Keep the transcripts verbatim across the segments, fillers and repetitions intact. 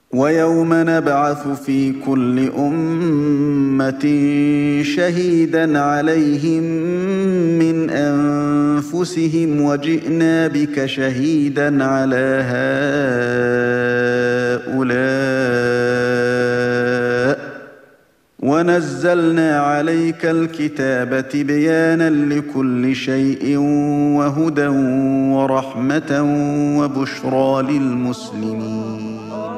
ويوم نبعث في كل أمة شهيدا عليهم من أنفسهم وجئنا بك شهيدا على هؤلاء ونزلنا عليك الكتاب تبيانا لكل شيء وهدى ورحمة وبشرى للمسلمين.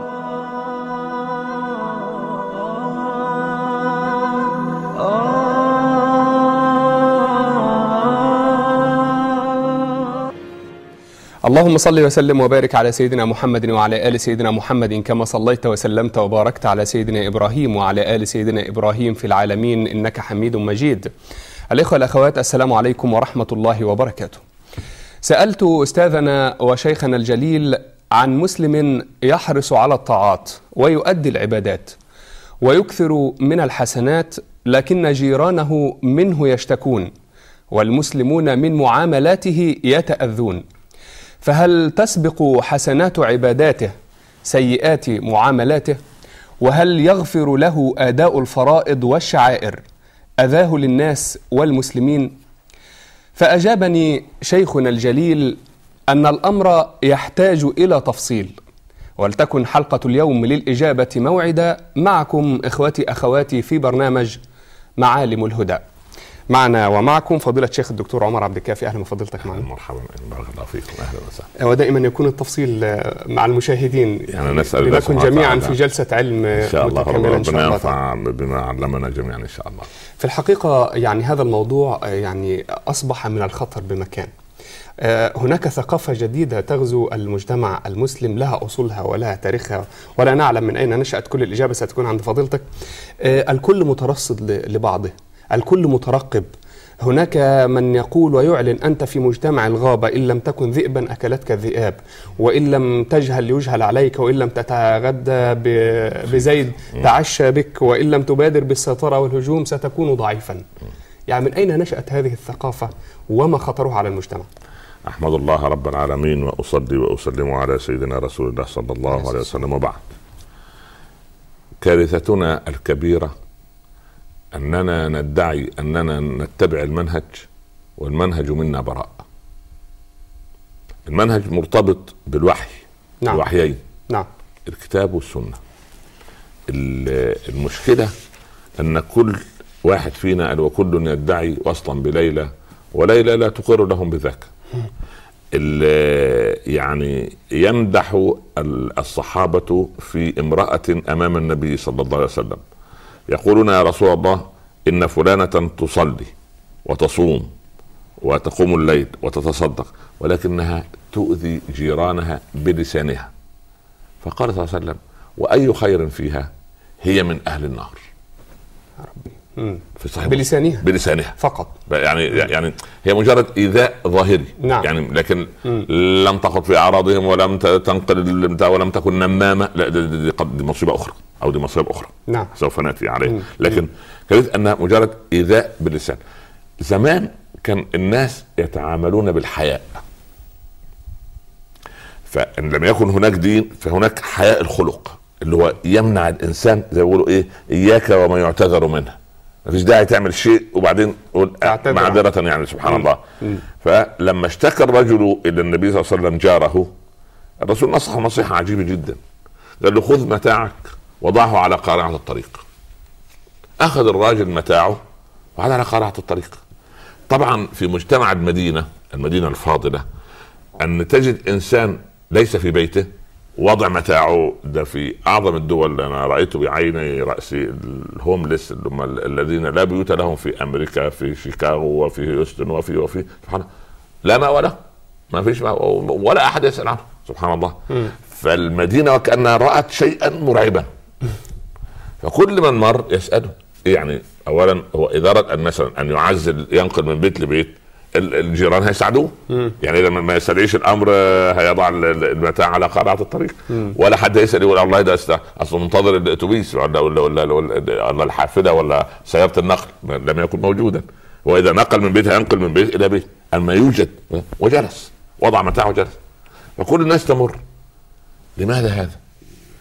اللهم صل وسلم وبارك على سيدنا محمد وعلى آل سيدنا محمد كما صليت وسلمت وباركت على سيدنا إبراهيم وعلى آل سيدنا إبراهيم في العالمين إنك حميد مجيد. الإخوة الأخوات، السلام عليكم ورحمة الله وبركاته. سألت أستاذنا وشيخنا الجليل عن مسلم يحرص على الطاعات ويؤدي العبادات ويكثر من الحسنات، لكن جيرانه منه يشتكون والمسلمون من معاملاته يتأذون، فهل تسبق حسنات عباداته سيئات معاملاته؟ وهل يغفر له أداء الفرائض والشعائر أذاه للناس والمسلمين؟ فأجابني شيخنا الجليل أن الأمر يحتاج إلى تفصيل، ولتكن حلقة اليوم للإجابة موعدا معكم إخوتي أخواتي في برنامج معالم الهدى. معنا ومعكم فضيلة الشيخ الدكتور عمر عبد الكافي. أهلا بفضيلتك معنا. مرحبا، بارك الله فيكم، أهلا وسهلا. ودائما يكون التفصيل مع المشاهدين، يعني نسأل لنكن جميعا في جلسة علم إن شاء الله، متكاملة إن شاء الله، ينفع بما علمنا جميعا إن شاء الله. في الحقيقة يعني هذا الموضوع يعني أصبح من الخطر بمكان. هناك ثقافة جديدة تغزو المجتمع المسلم، لها أصولها ولها تاريخها، ولا نعلم من أين نشأت. كل الإجابة ستكون عند فضيلتك. الكل مترصد لبعضه، الكل مترقب. هناك من يقول ويعلن: أنت في مجتمع الغابة، إن لم تكن ذئبا أكلتك الذئاب، وإن لم تجهل يجهل عليك، وإن لم تتغدى بزيد تعشى بك، وإن لم تبادر بالسيطرة والهجوم ستكون ضعيفا. يعني من أين نشأت هذه الثقافة وما خطرها على المجتمع؟ أحمد الله رب العالمين وأصلي وأسلم على سيدنا رسول الله صلى الله عليه وسلم، وبعد. كارثتنا الكبيرة أننا ندعي أننا نتبع المنهج والمنهج منا براء. المنهج مرتبط بالوحي. نعم. الوحيين، نعم، الكتاب والسنة. المشكلة أن كل واحد فينا وكل يدعي وصلا بليلى، وليلى لا تقر لهم بذاك. يعني يمدح الصحابة في امرأة أمام النبي صلى الله عليه وسلم، يقولون: يا رسول الله، إن فلانة تصلي وتصوم وتقوم الليل وتتصدق، ولكنها تؤذي جيرانها بلسانها. فقال صلى الله عليه وسلم: وأي خير فيها؟ هي من أهل النار. يا ربي. في صحيح بلسانها بلسانها فقط. يعني يعني هي مجرد إيذاء ظاهري. نعم. يعني لكن مم. لم تخط في أعراضهم ولم تنقل ولم تكن نمامة. لا، دي, دي, دي مصيبة أخرى، أو دي مصيبة أخرى. نعم. سوف نأتي عليه. لكن كانت أنها مجرد إيذاء باللسان. زمان كان الناس يتعاملون بالحياء، فإن لم يكن هناك دين فهناك حياء الخلق، اللي هو يمنع الإنسان زي يقولوا إيه: إياك وما يعتذر منه. مفيش داعي تعمل شيء وبعدين معذرة، يعني سبحان الله. مم. فلما اشتكى الرجل إلى النبي صلى الله عليه وسلم جاره، الرسول نصح نصيحة عجيبة جدا. قال له: خذ متاعك وضعه على قارعة الطريق. أخذ الراجل متاعه وعلى على قارعة الطريق. طبعا في مجتمع المدينة المدينة الفاضلة أن تجد إنسان ليس في بيته وضع متاعه، ده في أعظم الدول. أنا رأيته بعيني رأسي الهوملس اللي هم الذين لا بيوت لهم في أمريكا، في شيكاغو وفي هيوستن وفي وفي سبحان، لا ما ولا ما فيش ما ولا أحد يسأل عنه، سبحان الله. م. فالمدينة وكأنها رأت شيئا مرعبا، فكل من مر يسأله. يعني أولا هو إذا أراد أن مثلا أن يعزل ينقل من بيت لبيت، الجيران هيساعدوه. يعني لما ما يسرعيش الامر هيضع المتاع على قارعة الطريق. مم. ولا حد يسال يقول الله ده اصلا منتظر الاتوبيس ولا ولا ولا, ولا الحافله ولا سياره النقل، لم يكن موجودا. واذا نقل من بيت ينقل من بيت الى بيت، اما يوجد وجلس وضع متاعه وجلس. فكل الناس تمر. لماذا هذا؟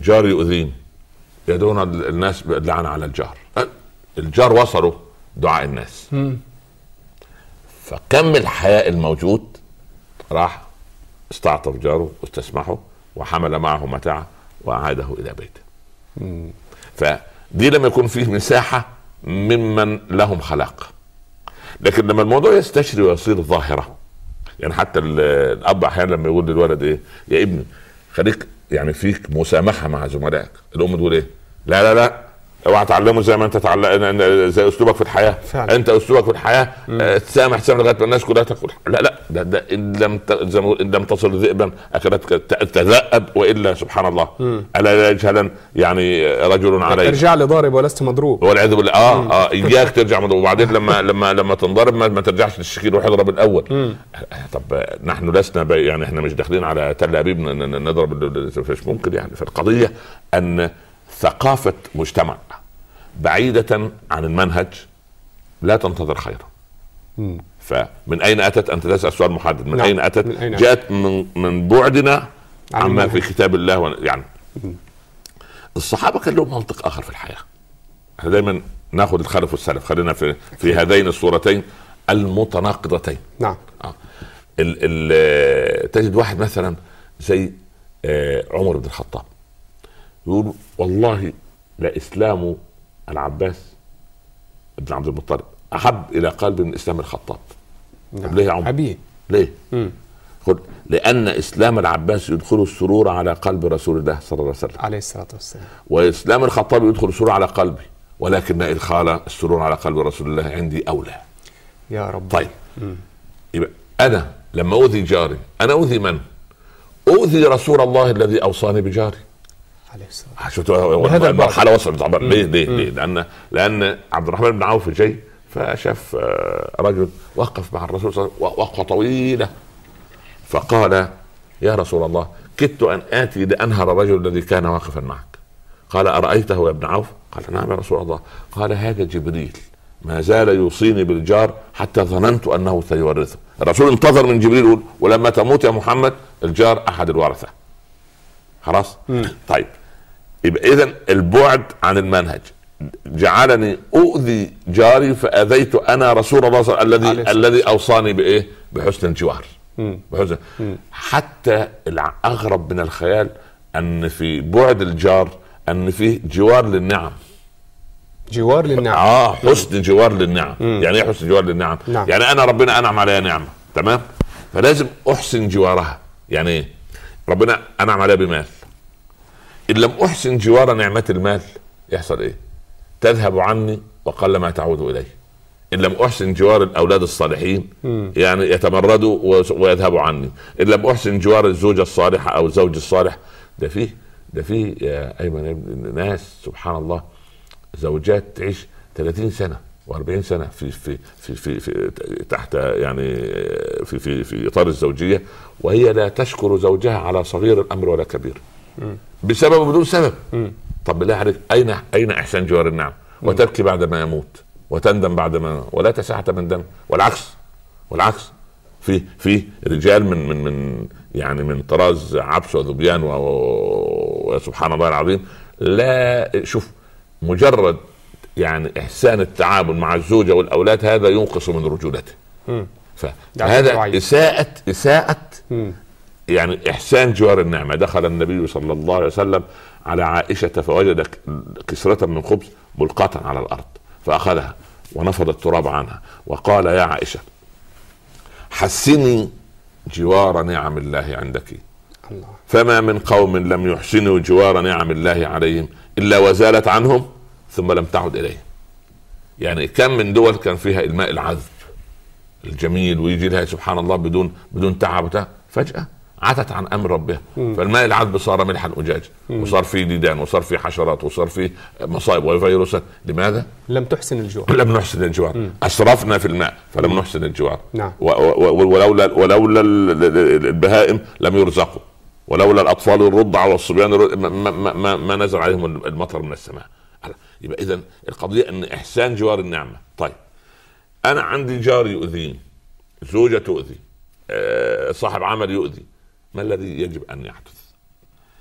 جار يؤذين يدعون الناس باللعنة على الجار. الجار وصلوا دعاء الناس. م. فكم الحياء الموجود راح استعطف جاره واستسمحه وحمل معه متاعه وأعاده إلى بيته. م. فدي لما يكون فيه مساحة ممن لهم خلاق. لكن لما الموضوع يستشري ويصير ظاهرة، يعني حتى الأب أحيانا لما يقول للولد إيه يا ابني خليك يعني فيك مسامحة مع زملائك، الأم تقول إيه لا لا لا اوعى تعلمه زي ما انت تعلم زي اسلوبك في الحياه فعلا. انت اسلوبك في الحياه آه تسامح تسامح لغايه ما الناس كلها تقول لا لا ده, ده ان لم ت... ان لم تصل ذئبا اكلتك تذأب والا سبحان الله الا يجهلا يعني رجل عليه ترجع لي ضارب ولست مضروب والعياذ بالله. اه اه اياك ترجع مضروب. وبعدين لما لما لما تنضرب ما, ما ترجعش للشكيل روح اضرب الاول. مم. طب نحن لسنا يعني احنا مش داخلين على تل ابيب نضرب مش ممكن يعني. فالقضيه ان ثقافة مجتمع بعيدة عن المنهج لا تنتظر خيرا. مم. فمن أين أتت؟ أنت تسأل سؤال محدد. من نعم. أين أتت؟ من أين جاءت من, من بعدنا عما في كتاب الله. يعني مم. الصحابة كان لهم منطق آخر في الحياة. احنا دايما ناخذ الخلف والسلف. خلينا في في هذين الصورتين المتناقضتين. نعم. آه. ال ال تجد واحد مثلا زي آه عمر بن الخطاب يقول والله لا إسلام العباس ابن عبد المطلب أحب إلى قلب من إسلام الخطاب. نعم. ليه يا عمر؟ أبيه. ليه؟ خد لأن إسلام العباس يدخل السرور على قلب رسول الله صلى الله عليه وسلم عليه الصلاة والسلام، وإسلام الخطاب يدخل السرور على قلبي، ولكن إدخال السرور على قلب رسول الله عندي أولى. يا رب. طيب مم. يبقى أنا لما أوذي جاري أنا أوذي من؟ أوذي رسول الله الذي أوصاني بجاري. هذا المرحله وصلت. ليه ليه ليه لان لان عبد الرحمن بن عوف جاي فشاف رجل وقف مع الرسول صلى الله عليه وسلم وقفه طويله فقال يا رسول الله كدت ان اتي لانهر الرجل الذي كان واقفا معك. قال ارايته يا ابن عوف؟ قال نعم يا رسول الله. قال هذا جبريل ما زال يوصيني بالجار حتى ظننت انه سيورثه. الرسول انتظر من جبريل يقول ولما تموت يا محمد الجار احد الورثه. خلاص. طيب يبقى إذن البعد عن المنهج جعلني أؤذي جاري فأذيت أنا رسول الله صلى الله عليه وسلم الذي الذي أوصاني بإيه؟ بحسن الجوار. بحسن. حتى الأغرب من الخيال أن في بعد الجار أن فيه جوار للنعم. جوار للنعم. آه حسن جوار للنعم. مم. يعني إيه حسن جوار للنعم؟ نعم. يعني أنا ربنا أنعم عليها نعمة تمام؟ فلازم أحسن جوارها. يعني إيه؟ ربنا أنعم عليها بمال، إن لم أحسن جوار نعمة المال يحصل إيه؟ تذهب عني وقل ما تعود إليه. إن لم أحسن جوار الأولاد الصالحين م. يعني يتمردوا ويذهبوا عني. إن لم أحسن جوار الزوجة الصالحة أو الزوج الصالح. ده فيه ده فيه يا أيمن ناس سبحان الله زوجات تعيش ثلاثين سنة وأربعين سنة في في في في, في تحت يعني في في في إطار الزوجية وهي لا تشكر زوجها على صغير الأمر ولا كبير. م. بسبب بدون سبب. م. طب بالله عليك اين اين احسان جوار النعم؟ وتبكي بعد ما يموت وتندم بعد ما ولا تسعة من دم. والعكس والعكس في في رجال من من من يعني من طراز عبس وذبيان وسبحان الله العظيم لا شوف مجرد يعني احسان التعامل مع الزوجه والاولاد هذا ينقص من رجولته. فهذا اساءة اساءة م. يعني إحسان جوار النعمة. دخل النبي صلى الله عليه وسلم على عائشة فوجد كسرة من خبز ملقاة على الأرض فأخذها ونفض التراب عنها وقال يا عائشة حسني جوار نعم الله عندك. الله. فما من قوم لم يحسنوا جوار نعم الله عليهم إلا وزالت عنهم ثم لم تعد إليهم. يعني كم من دول كان فيها الماء العذب الجميل ويجي لها سبحان الله بدون بدون تعب فجأة عتت عن امر ربها. مم. فالماء العذب صار ملحا اجاج وصار فيه ديدان وصار فيه حشرات وصار فيه مصائب وفيروسات. لماذا؟ لم تحسن الجوار. لم نحسن الجوار. مم. اسرفنا في الماء فلم مم. نحسن الجوار. نعم. ولولا ولولا البهائم لم يرزقوا ولولا الاطفال الرضع والصبيان ما, ما, ما, ما نزل عليهم المطر من السماء. يبقى اذا القضيه ان احسان جوار النعمه. طيب انا عندي جار يؤذيني، زوجة تؤذي، صاحب عمل يؤذي، ما الذي يجب أن يحدث؟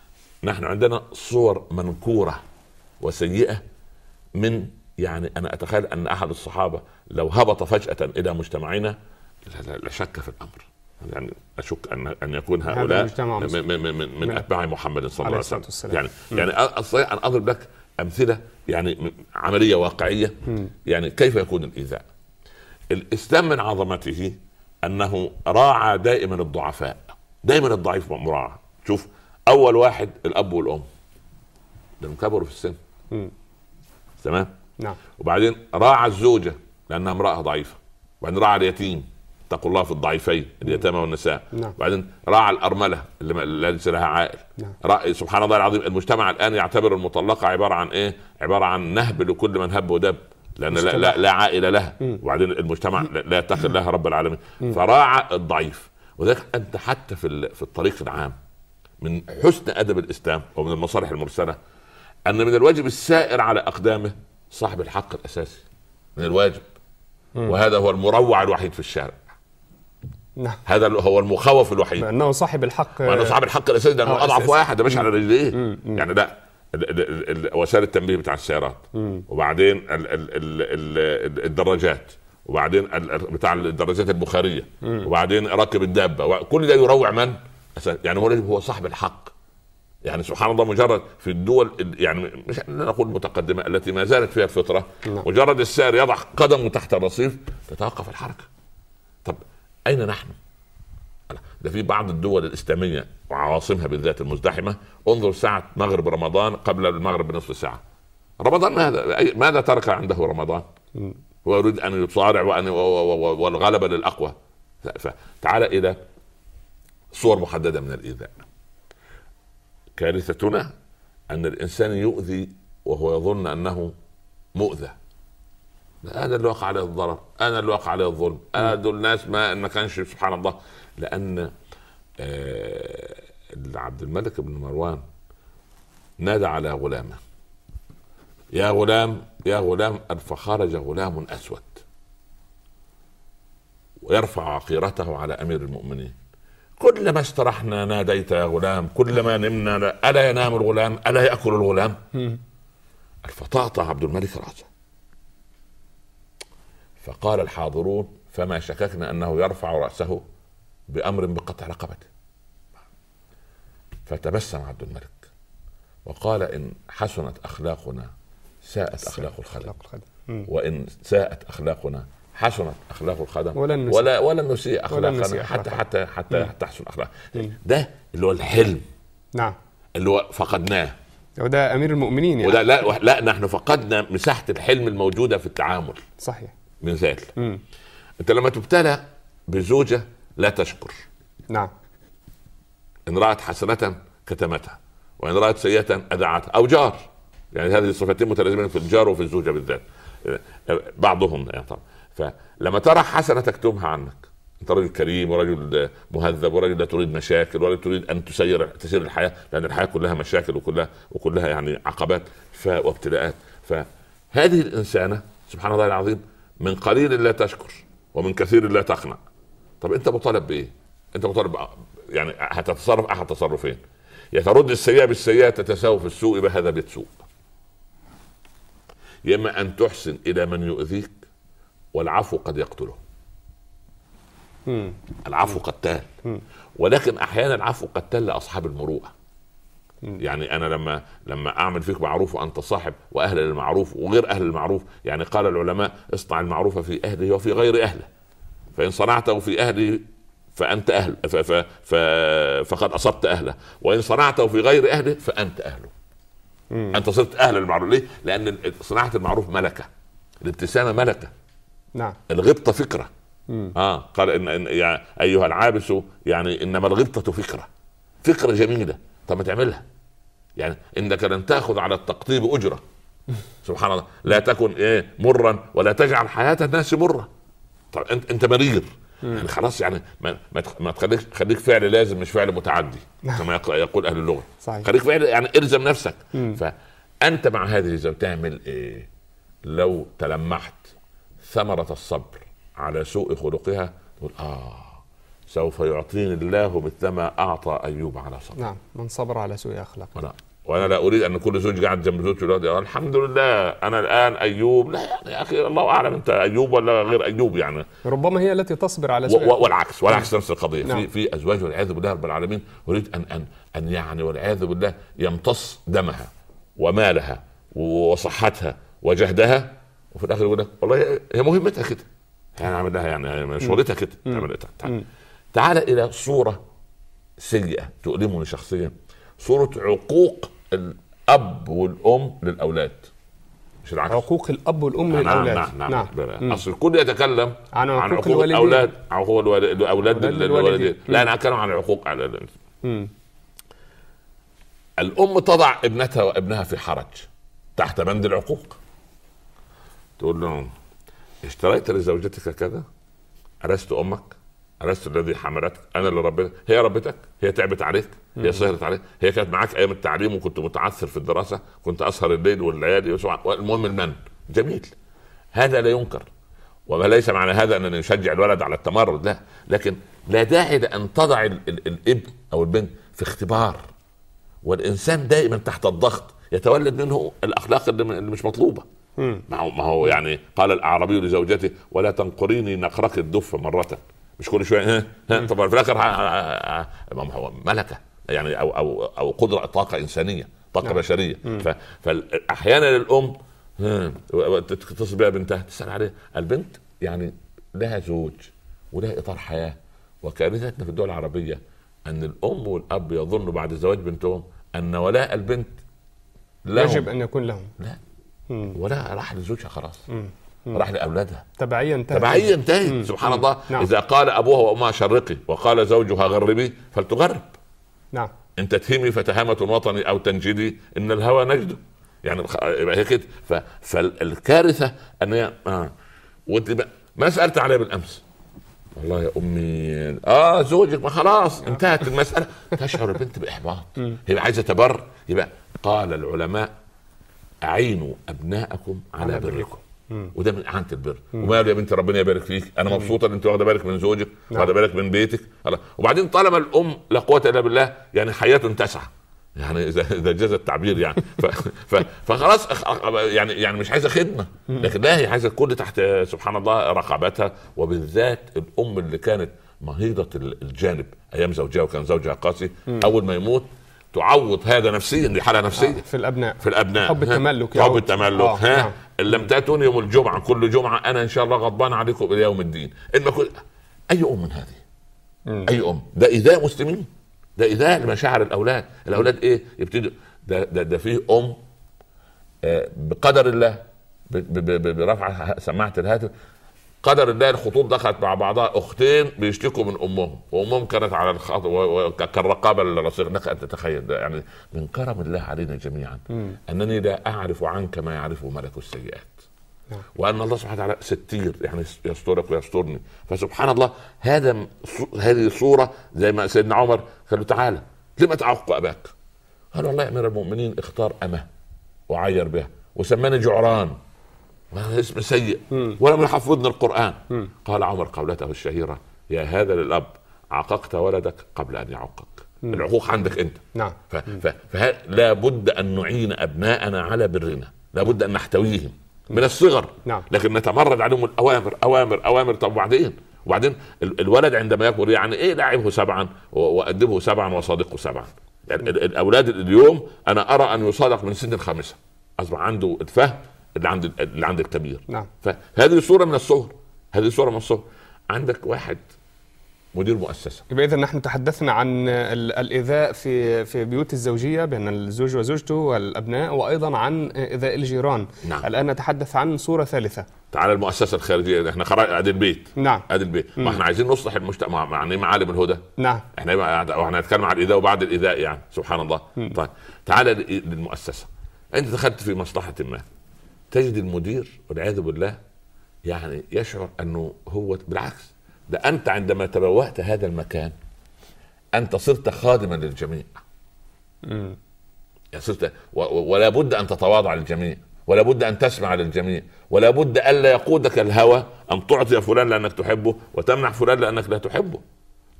نحن عندنا صور منكورة وسيئة من، يعني أنا أتخيل أن أحد الصحابة لو هبط فجأة إلى مجتمعنا لا شك في الأمر، يعني أشك أن أن يكون هؤلاء من, من, من, من أتباع محمد صلى الله عليه وسلم. يعني م. يعني أستطيع أن أضرب لك أمثلة يعني عملية واقعية. م. يعني كيف يكون الإيذاء؟ الإسلام من عظمته أنه راعى دائما الضعفاء، دائما الضعيف مراعى. شوف أول واحد الأب والأم لأنهم كبروا في السن، تمام؟ نعم. وبعدين راعى الزوجة لأنها امرأة ضعيفة، وبعدين راعى اليتيم، اتقوا الله في الضعيفين اليتامى والنساء. نعم. وبعدين راعى الأرملة اللي ليس لها عائل. نعم. رأي سبحان الله العظيم، المجتمع الآن يعتبر المطلقة عبارة عن إيه؟ عبارة عن نهب لكل من هب ودب، لأن لا, لا, لا عائلة لها. م. وبعدين المجتمع لا يتقي الله رب العالمين. م. فراعى الضعيف. وذلك أنت حتى في في الطريق العام من حسن أدب الإسلام ومن المصالح المرسلة أن من الواجب السائر على أقدامه صاحب الحق الأساسي، من الواجب. م. وهذا هو المروع الوحيد في الشارع. نعم. هذا هو المخوف الوحيد، لأنه صاحب الحق، لأنه صاحب الحق الأساسي، لأنه أضعف واحد مش على رجليه. يعني لا وسائل التنبيه بتاع السيارات، وبعدين ال ال ال ال الدراجات، وبعدين بتاع الدراجات البخارية، وبعدين راكب الدابة، كل ده يروع من يعني هو هو صاحب الحق. يعني سبحان الله مجرد في الدول يعني مش نقول متقدمة التي ما زالت فيها الفطرة، مجرد السائر يضع قدمه تحت الرصيف تتوقف الحركة. طب أين نحن؟ ده في بعض الدول الإسلامية وعواصمها بالذات المزدحمة انظر ساعة مغرب رمضان قبل المغرب بنصف ساعة. رمضان ماذا ماذا ترك عنده رمضان؟ هو يريد أن يصارع وأن والغلبة للأقوى. فتعال إلى صور محددة من الإيذاء. كارثتنا أن الإنسان يؤذي وهو يظن أنه مؤذى. أنا اللي وقع عليه الضرر، أنا اللي وقع عليه الظلم، أنا دول الناس ما ما كانش سبحان الله. لأن آه عبد الملك بن مروان نادى على غلامه يا غلام يا غلام، فخرج غلام أسود ويرفع عقيرته على أمير المؤمنين. كلما استرحنا ناديت يا غلام، كلما نمنا ألا ينام الغلام، ألا يأكل الغلام. فطاطا عبد الملك رأسه، فقال الحاضرون فما شككنا أنه يرفع رأسه بأمر بقطع رقبته. فتبسم عبد الملك وقال إن حسنت أخلاقنا ساءت أخلاق الخدم، وإن ساءت أخلاقنا حسنت أخلاق الخدم، ولا ولا نسيء أخلاقنا حتى حتى حتى تحسن أخلاق. ده اللي هو الحلم. نعم. اللي هو فقدناه، وده أمير المؤمنين يعني. وده لا لا نحن فقدنا مساحة الحلم الموجودة في التعامل. صحيح. مثال، مم. انت لما تبتلى بزوجة لا تشكر. نعم. ان رأت حسنة كتمتها، وان رأت سيئة أذعتها، او جار، يعني هذه الصفتين متلازمين في الجار وفي الزوجة بالذات بعضهم يعني. طبعا فلما ترى حسنة تكتمها عنك، انت رجل كريم ورجل مهذب ورجل لا تريد مشاكل ورجل تريد ان تسير تسير الحياة، لان الحياة كلها مشاكل وكلها وكلها يعني عقبات وابتلاءات. فهذه الإنسانة سبحان الله العظيم من قليل لا تشكر ومن كثير لا تقنع. طب انت مطالب بايه؟ انت مطالب يعني هتتصرف احد تصرفين، يا ترد السيئة بالسيئة تتساوى في السوء بهذا بتسوء، يا اما ان تحسن الى من يؤذيك والعفو قد يقتله. مم. العفو قتال، ولكن احيانا العفو قتال لاصحاب المروءة. يعني انا لما لما اعمل فيك معروف وانت صاحب واهل للمعروف وغير اهل المعروف، يعني قال العلماء اصنع المعروف في اهله وفي غير اهله، فان صنعته في اهله فانت اهل ف ف ف فقد اصبت اهله، وان صنعته في غير اهله فانت اهله. مم. انت صرت اهل المعروف. ليه؟ لان صناعة المعروف ملكة، الابتسامة ملكة. نعم. الغبطة فكرة. مم. اه قال ان, إن يعني ايها العابس يعني انما الغبطة فكرة، فكرة جميلة، طب ما تعملها. يعني انك لن تاخذ على التقطيب اجره. سبحان الله، لا تكن ايه مرا ولا تجعل حياه الناس مره. طب انت انت مرير يعني خلاص، يعني ما ما تخليك خليك فعل لازم مش فعل متعدي كما يقول اهل اللغه. صحيح. خليك فعل يعني الزم نفسك. مم. فانت مع هذه الزم تعمل ايه؟ لو تلمحت ثمره الصبر على سوء خلقها تقول اه سوف يعطيني الله مثلما اعطى ايوب على صبر. نعم، من صبر على سوء اخلاق. وانا لا اريد ان كل زوج قاعد جنب زوجته الحمد لله انا الان ايوب، لا يعني يا اخي الله اعلم انت ايوب ولا غير ايوب، يعني ربما هي التي تصبر على سوء و- والعكس والعكس نفس القضيه. نعم. في في ازواج والعياذ بالله رب العالمين يريد ان ان ان يعني والعياذ بالله يمتص دمها ومالها وصحتها وجهدها، وفي الاخر يقول لك والله هي مهمتها كده، يعني اعمل لها يعني شغلتها كده تعمل. تعال الى صوره سيئه تؤلمني شخصيا، صوره عقوق الاب والام للاولاد، مش العكس. عقوق الاب والام نعم للاولاد. نعم نعم, نعم. نعم. اصل الكل يتكلم عن عقوق, عن عقوق الاولاد، عقوق الاولاد الوالدين، لا انا اتكلم عن عقوق على الام. تضع ابنتها وابنها في حرج تحت بند العقوق، تقول لهم اشتريت لزوجتك كذا، ألست امك؟ ألست الذي حملتك؟ انا اللي ربيتك؟ هي ربتك؟ هي تعبت عليك؟ هي سهرت عليك؟ هي كانت معاك ايام التعليم وكنت متعثر في الدراسه، كنت اسهر الليل والليالي، المهم المن جميل، هذا لا ينكر، وليس معنى هذا انني نشجع الولد على التمرد، لا، لكن لا داعي لان تضع ال ال الابن او البنت في اختبار، والانسان دائما تحت الضغط يتولد منه الاخلاق اللي مش مطلوبه. ما هو ما هو يعني قال الاعرابي لزوجته ولا تنقريني نقرك الدف مره، مش كل شويه ها ها طبعا في الاخر هو ملكه يعني او او او قدره طاقه انسانيه، طاقه نعم. بشريه. فاحيانا الام تتصل بها بنتها تسال عليها، البنت يعني لها زوج ولها اطار حياه، وكارثتنا في الدول العربيه ان الام والاب يظنوا بعد زواج بنتهم ان ولاء البنت لهم. يجب ان يكون لهم، لا مم. ولا راح لزوجها خلاص، مم. راح لاولادها، تبعيا انتهت تبعيا انتهت سبحان مم. الله. نعم. اذا قال ابوها وامها شرقي وقال زوجها غربي فلتغرب. نعم. ان تتهمي فتهامه وطني او تنجدي ان الهوى نجده، يعني هي كده. فالكارثه ان هي آه. وانت ما سالت عليها بالامس، والله يا امي اه زوجك ما خلاص انتهت المساله، تشعر البنت باحباط، هي عايزه تبر. يبقى قال العلماء اعينوا ابناءكم على بركم، وده من اعانه البر. وماله يا بنتي ربنا يبارك فيك، انا مبسوطه ان انت واخده بالك من زوجك واخده بالك من بيتك. وبعدين طالما الام لا قوه الا بالله يعني حياه تسعى، يعني اذا اذا جاز التعبير يعني ف ف فخلاص يعني يعني مش عايزه خدمه، لكن لا هي عايزه الكل تحت سبحان الله رقبتها. وبالذات الام اللي كانت مهيضه الجانب ايام زوجها وكان زوجها قاسي، اول ما يموت تعوض هذا نفسيا، دي حاله نفسيه آه في الابناء، في الابناء حب التملك، حب التملك. آه ها آه. ان لم تاتوني يوم الجمعه كل جمعه انا ان شاء الله غضبان عليكم الى يوم الدين. ان كل اي ام من هذه مم. اي ام، ده ايذاء مسلمين، ده ايذاء لمشاعر الاولاد. الاولاد ايه يبتدوا ده ده, ده فيه ام آه بقدر الله برفع سماعه الهاتف، قدر الله الخطوط دخلت مع بعضها، اختين بيشتكوا من امهم وامهم كانت على الخط كالرقابه الرصيقه. لك ان تتخيل ده يعني من كرم الله علينا جميعا م. انني لا اعرف عنك ما يعرفه ملك السيئات، م. وان الله سبحانه وتعالى ستير يعني يسترك ويسترني. فسبحان الله هذا هذه صوره زي ما سيدنا عمر قال له تعالى لما تعق اباك؟ قال والله يا امير المؤمنين اختار امه وعير بها وسماني جعران، اسم سيء ولم يحفظني القرآن. م. قال عمر قولته الشهيرة يا هذا للأب عققت ولدك قبل أن يعقك. م. العقوق عندك أنت. نعم. فلا بد أن نعين أبناءنا على برنا، لا بد أن نحتويهم من الصغر. نعم. لكن نتمرد عليهم الأوامر أوامر أوامر. طب وبعدين وبعدين الولد عندما يكبر يعني إيه لعبه سبعا وأدبه سبعا وصادقه سبعا. يعني الأولاد اليوم أنا أرى أن يصادق من سن الخامسة، أصبح عنده الفهم اللي عند اللي عندك كبير. نعم. فهذه صوره من الصور، هذه صوره من الصور. عندك واحد مدير مؤسسه. يبقى اذا نحن تحدثنا عن الايذاء في في بيوت الزوجيه بين الزوج وزوجته والابناء، وايضا عن ايذاء الجيران. نعم. الان نتحدث عن صوره ثالثه. تعال المؤسسه الخارجيه، احنا خرجنا ادي البيت. نعم. ادي البيت، ما احنا عايزين نصلح المجتمع مع معالم الهدى. نعم. احنا احنا نتكلم عن الايذاء وبعد الايذاء يعني سبحان الله. م. طيب تعال للمؤسسه، انت دخلت في مصلحه ما، تجد المدير والعياذ بالله يعني يشعر انه هو بالعكس، ده انت عندما تبوأت هذا المكان انت صرت خادما للجميع. امم صرت ولا بد ان تتواضع للجميع، ولا بد ان تسمع للجميع، ولا بد الا يقودك الهوى ان تعطي فلان لانك تحبه وتمنع فلان لانك لا تحبه.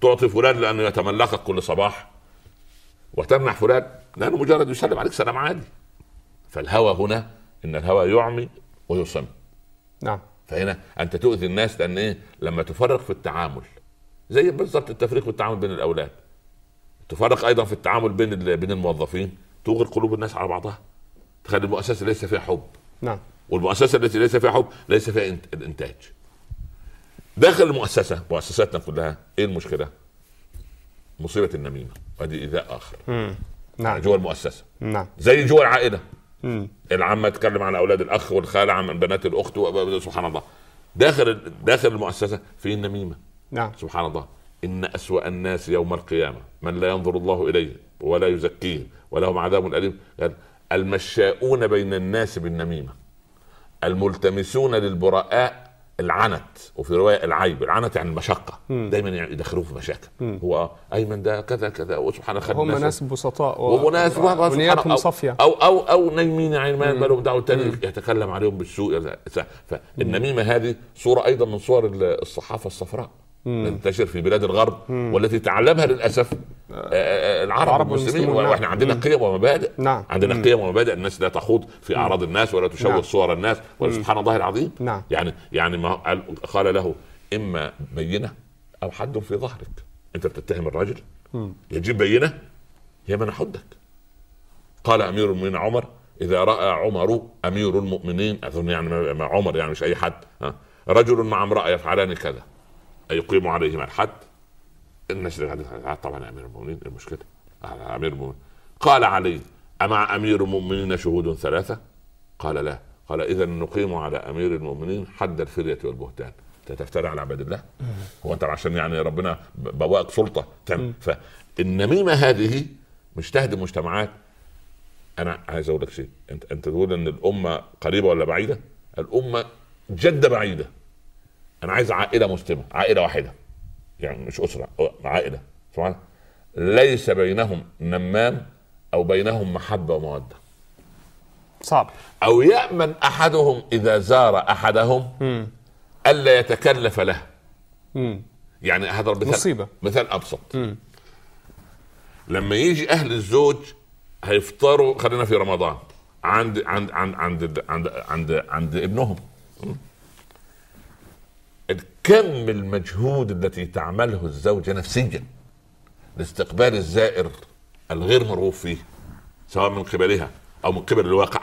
تعطي فلان لانه يتملقك كل صباح، وتمنع فلان لانه مجرد يسلم عليك سلام عادي. فالهوى هنا ان الهوى يعمي ويصم. نعم. فهنا انت تؤذي الناس لان ايه؟ لما تفرق في التعامل، زي بالضبط التفريق في التعامل بين الاولاد، تفرق ايضا في التعامل بين بين الموظفين، توغل قلوب الناس على بعضها، تخلي المؤسسه ليس فيها حب. نعم. والمؤسسه التي ليس فيها حب ليس فيها الانتاج. داخل المؤسسه، مؤسساتنا كلها ايه المشكله؟ مصيبه النميمه، وهذه ايذاء اخر. مم. نعم. جوه المؤسسه. نعم. زي جوه العائله. مم. العمه تتكلم عن اولاد الاخ والخاله عن بنات الاخت، سبحان الله. داخل داخل المؤسسه في النميمه. نعم. سبحان الله. ان اسوأ الناس يوم القيامه من لا ينظر الله اليه ولا يزكيه ولهم عذاب اليم، المشاؤون بين الناس بالنميمه، الملتمسون للبراء العنت، وفي روايه العيب. العنت يعني المشقه، دايما يدخلوه في مشاكل. مم. هو ايمن ده كذا كذا، وسبحان الله هم ناس بسطاء وناس ونياتهم صافيه، او او او نايمين يعني ما بالهم دعوه تاني يتكلم عليهم بالسوء. فالنميمه هذه صوره ايضا من صور الصحافه الصفراء تنتشر في بلاد الغرب، مم. والتي تعلمها للاسف العرب والمسلمين. واحنا عندنا قيم ومبادئ. نعم. عندنا قيم ومبادئ، الناس لا تخوض في اعراض الناس ولا تشوه نعم. صور الناس، وسبحان الله العظيم. نعم. يعني يعني ما قال له اما بينه او حد في ظهرك. انت بتتهم الرجل، مم. يجيب بينه يا من حدك. قال امير المؤمنين عمر اذا راى عمر امير المؤمنين، اظن يعني مع عمر يعني مش اي حد، ها رجل مع امراه يفعلان كذا يقيم عليهما الحد، الناس طبعا امير المؤمنين المشكله امير المؤمنين. قال علي امع امير المؤمنين شهود ثلاثه؟ قال لا. قال اذا نقيم على امير المؤمنين حد الفريه والبهتان. تفتري على عباد الله؟ هو انت عشان يعني ربنا بواك سلطه؟ فالنميمه هذه مش تهدم مجتمعات. انا عايز اقول لك شيء، انت انت تقول ان الامه قريبه ولا بعيده؟ الامه جده بعيده. انا عايز عائله مسلمه، عائله واحده يعني مش اسره، عائله سبحان ليس بينهم نمام او بينهم محبه وموده. صعب. او يامن احدهم اذا زار احدهم م. الا يتكلف له. م. يعني هذا مثال مصيبه، مثال ابسط. م. لما يجي اهل الزوج هيفطروا، خلينا في رمضان، عند عند عند عند عند عند, عند ابنهم، كم المجهود التي تعمله الزوجة نفسيا لاستقبال الزائر الغير مرغوب فيه سواء من قبلها او من قبل الواقع.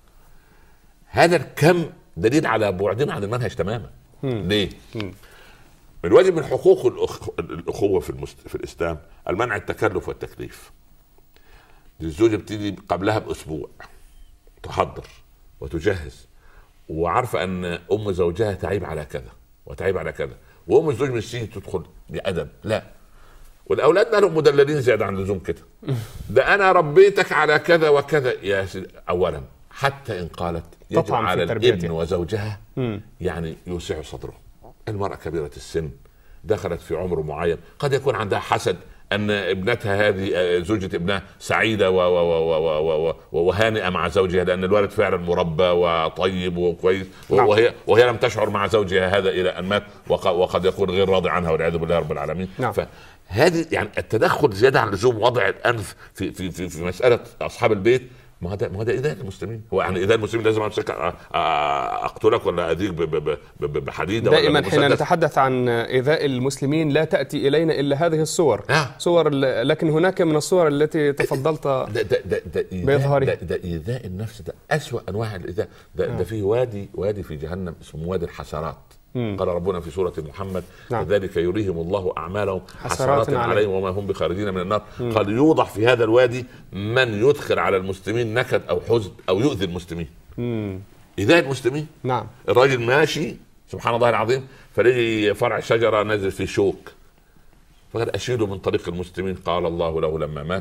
هذا الكم دليل على بعدنا عن المنهج تماما. مم. ليه؟ مم. من واجب من حقوق الاخوه في, المست... في الاسلام المنع التكلف والتكليف. الزوجة بتيجي قبلها باسبوع تحضر وتجهز، وعارفه ان ام زوجها تعيب على كذا وتعيب على كذا، وام الزوج مش تيجي تدخل بأدب، لا. والاولاد لهم مدللين زياده عن اللزوم كده. ده انا ربيتك على كذا وكذا يا سيدي. اولا حتى ان قالت يجب على الابن وزوجها م. يعني يوسع صدره. المراه كبيره السن دخلت في عمر معين، قد يكون عندها حسد ان ابنتها هذه زوجة ابنها سعيده وهانئه مع زوجها لان الولد فعلا مربى وطيب وكويس، وهي وهي لم تشعر مع زوجها هذا الى ان مات، وقد يكون غير راضي عنها والعياذ بالله رب العالمين. نعم. فهذه يعني التدخل زياده عن اللزوم، وضع الانف في في في, في مساله اصحاب البيت، ما هذا ما هذا ايذاء المسلمين. هو يعني ايذاء المسلمين لازم امسك اقتلك ولا اذيك بحديده؟ دائما حين نتحدث عن ايذاء المسلمين لا تاتي الينا الا هذه الصور. آه. صور، لكن هناك من الصور التي تفضلت باظهارها. ده, ده ايذاء النفس، ده اسوأ انواع الايذاء. ده, آه. ده في وادي وادي في جهنم اسمه وادي الحسرات. مم. قال ربنا في سورة محمد نعم. ذلك يريهم الله أعمالهم حسرات, حسرات عليهم وما هم بخارجين من النار. مم. قال يوضع في هذا الوادي من يدخل على المسلمين نكد أو حزن أو يؤذي المسلمين. إيذاء المسلمين. نعم. الراجل ماشي سبحان الله العظيم، فلقي فرع شجرة نزل في شوك، فقال أشيله من طريق المسلمين. قال الله له لما مات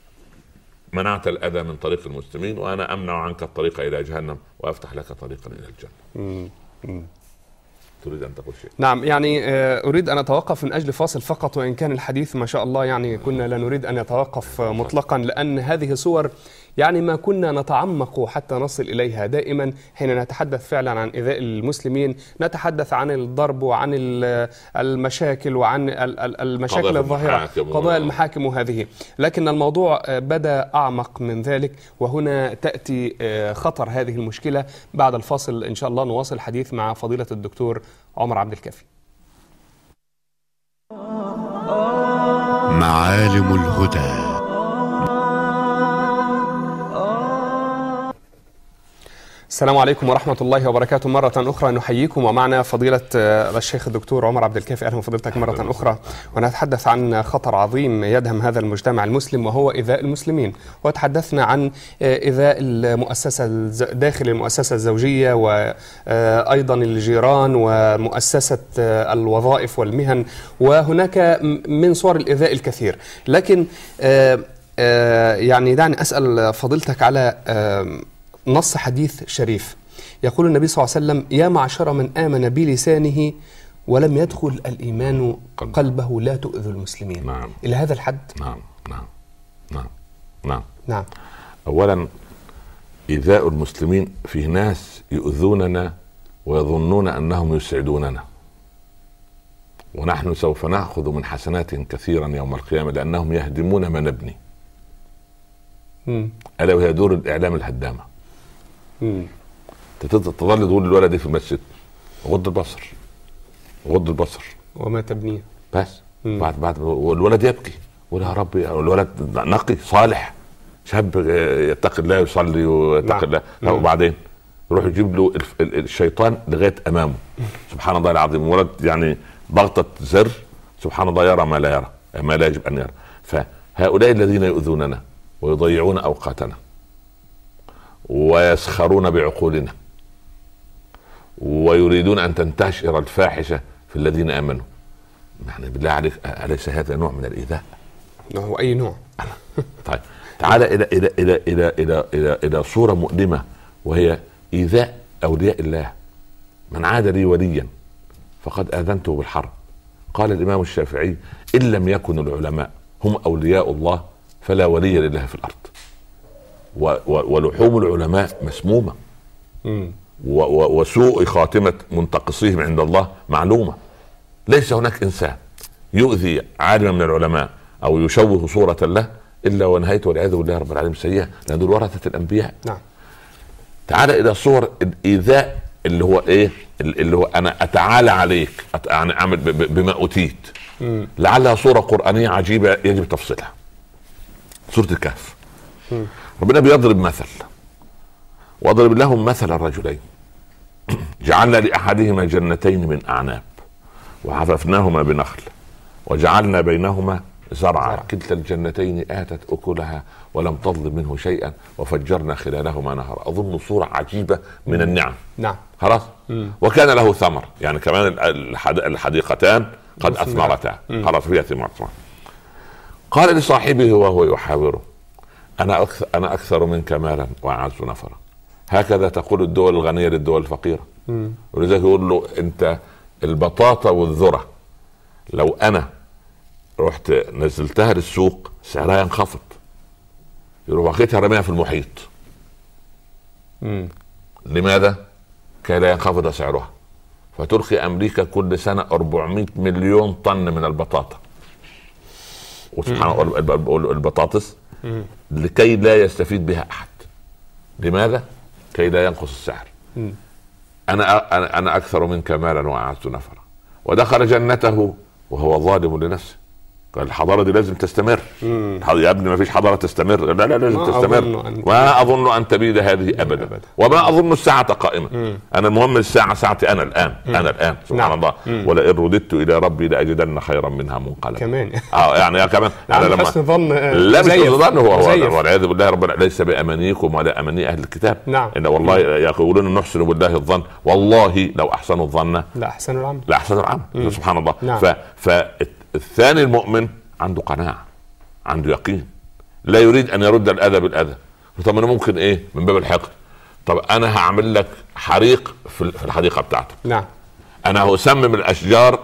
منعت الأذى من طريق المسلمين وأنا أمنع عنك الطريق إلى جهنم وأفتح لك طريقا إلى الجنة. مم. مم. تريد أن تقول شيء؟ نعم، يعني أريد أن أتوقف من أجل فاصل فقط، وإن كان الحديث ما شاء الله يعني كنا لا نريد أن يتوقف مطلقا، لأن هذه صور يعني ما كنا نتعمق حتى نصل إليها. دائما حين نتحدث فعلا عن إيذاء المسلمين نتحدث عن الضرب وعن المشاكل وعن المشاكل الظاهرة، قضايا المحاكم وهذه، لكن الموضوع بدأ أعمق من ذلك، وهنا تأتي خطر هذه المشكلة. بعد الفاصل إن شاء الله نواصل الحديث مع فضيلة الدكتور عمر عبد الكافي. معالم الهدى. السلام عليكم ورحمة الله وبركاته. مرة أخرى نحييكم، ومعنا فضيلة الشيخ الدكتور عمر عبد الكافي. أهلا بفضيلتك مرة أخرى، ونتحدث عن خطر عظيم يدهم هذا المجتمع المسلم وهو إيذاء المسلمين. وتحدثنا عن إيذاء المؤسسة داخل المؤسسة الزوجية، وأيضا الجيران، ومؤسسة الوظائف والمهن، وهناك من صور الإيذاء الكثير. لكن يعني دعني أسأل فضيلتك على نص حديث شريف يقول النبي صلى الله عليه وسلم: يا معشر من آمن بلسانه ولم يدخل الإيمان قلبه لا تؤذوا المسلمين. نعم. إلى هذا الحد؟ نعم نعم نعم نعم نعم. أولا، إيذاء المسلمين فيه ناس يؤذوننا ويظنون أنهم يسعدوننا، ونحن سوف نأخذ من حسنات كثيرا يوم القيامة لأنهم يهدمون ما نبني. ألا وهي دور الإعلام الهدامة. تظل تقول للولد في المسجد: غض البصر غض البصر وما تبنيه بس. مم. بعد بعد والولد يبكي ويقول: يا ربي، الولد نقي صالح شاب يتقي الله يصلي ويتقي الله. وبعدين يروح يجيب له الشيطان لغايه امامه. سبحان الله العظيم، ولد يعني ضغطة زر، سبحان الله، يرى ما لا يرى، ما لا يجب ان يرى. فهؤلاء الذين يؤذوننا ويضيعون اوقاتنا ويسخرون بعقولنا ويريدون ان تنتشر الفاحشه في الذين امنوا، يعني بالله عليك، اليس هذا نوع من الايذاء؟ هو اي نوع؟ طيب تعال الى الى الى الى الى الى, إلى صوره مؤلمه، وهي ايذاء اولياء الله. من عاد لي وليا فقد اذنته بالحرب. قال الامام الشافعي: ان لم يكن العلماء هم اولياء الله فلا ولي لله في الارض. ولحوم العلماء مسمومه، وسوء خاتمه منتقصيهم عند الله معلومه. ليس هناك انسان يؤذي عالما من العلماء او يشوه صوره له الا ونهايته والعياذ بالله رب العالمين سيئه، لان دول ورثه الانبياء. نعم. تعال الى صور الايذاء اللي هو ايه؟ اللي هو انا اتعالى عليك، يعني اعمل بما اوتيت. مم. لعلها صوره قرانيه عجيبه يجب تفصيلها. سوره الكهف. مم. ربنا بيضرب مثل، واضرب لهم مثل الرجلين جعلنا لاحدهما جنتين من اعناب وحففناهما بنخل وجعلنا بينهما زرعا كلتا الجنتين آتت أكلها ولم تظلم منه شيئا وفجرنا خلالهما نهرا. أظن صورة عجيبة من النعم. نعم. خلاص. مم. وكان له ثمر، يعني كمان الحديقتان قد أثمرتا، خلاص فيها ثمار. قال لصاحبه وهو يحاوره: أنا أكثر, أنا أكثر منك مالا وأعز نفرا. هكذا تقول الدول الغنية للدول الفقيرة. ولذلك يقول له: أنت البطاطا والذرة لو أنا رحت نزلتها للسوق سعرها ينخفض، يروح واخدها رميها في المحيط. مم. لماذا؟ كي لا ينخفض سعرها، فترخي أمريكا كل سنة أربعمائة مليون طن من البطاطا. وسبحان الله البطاطس لكي لا يستفيد بها أحد. لماذا؟ كي لا ينقص السعر. مم. أنا أنا أنا أكثر منك مالا وأعز نفرا. ودخل جنته وهو ظالم لنفسه. قال: الحضارة دي لازم تستمر. مم. يا ابني ما فيش حضارة تستمر. لا لا لازم تستمر. ما أظن أن تبيد هذه أبدا. أبدا. وما أظن الساعة قائمة. مم. أنا المهم الساعة ساعتي أنا الآن. مم. أنا الآن سبحان نعم. الله. مم. ولئن رددت إلى ربي لأجدن خيرا منها منقلبا. كمان اه يعني يا كمان أنا لما حسن ظن لا مش ظن هو هو والعياذ بالله رب ليس بأمانيكم ولا أماني أهل الكتاب. نعم. إن والله يقولون نحسن بالله الظن، والله لو أحسنوا الظن لا أحسنوا العمل. لا أحسنوا العمل. سبحان الله. نعم. ف فالثاني المؤمن عنده قناعة، عنده يقين، لا يريد أن يرد الأذى بالأذى. طب أنا ممكن إيه من باب الحقد؟ طب أنا هعمل لك حريق في الحديقة بتاعتك. نعم. أنا هسمم الأشجار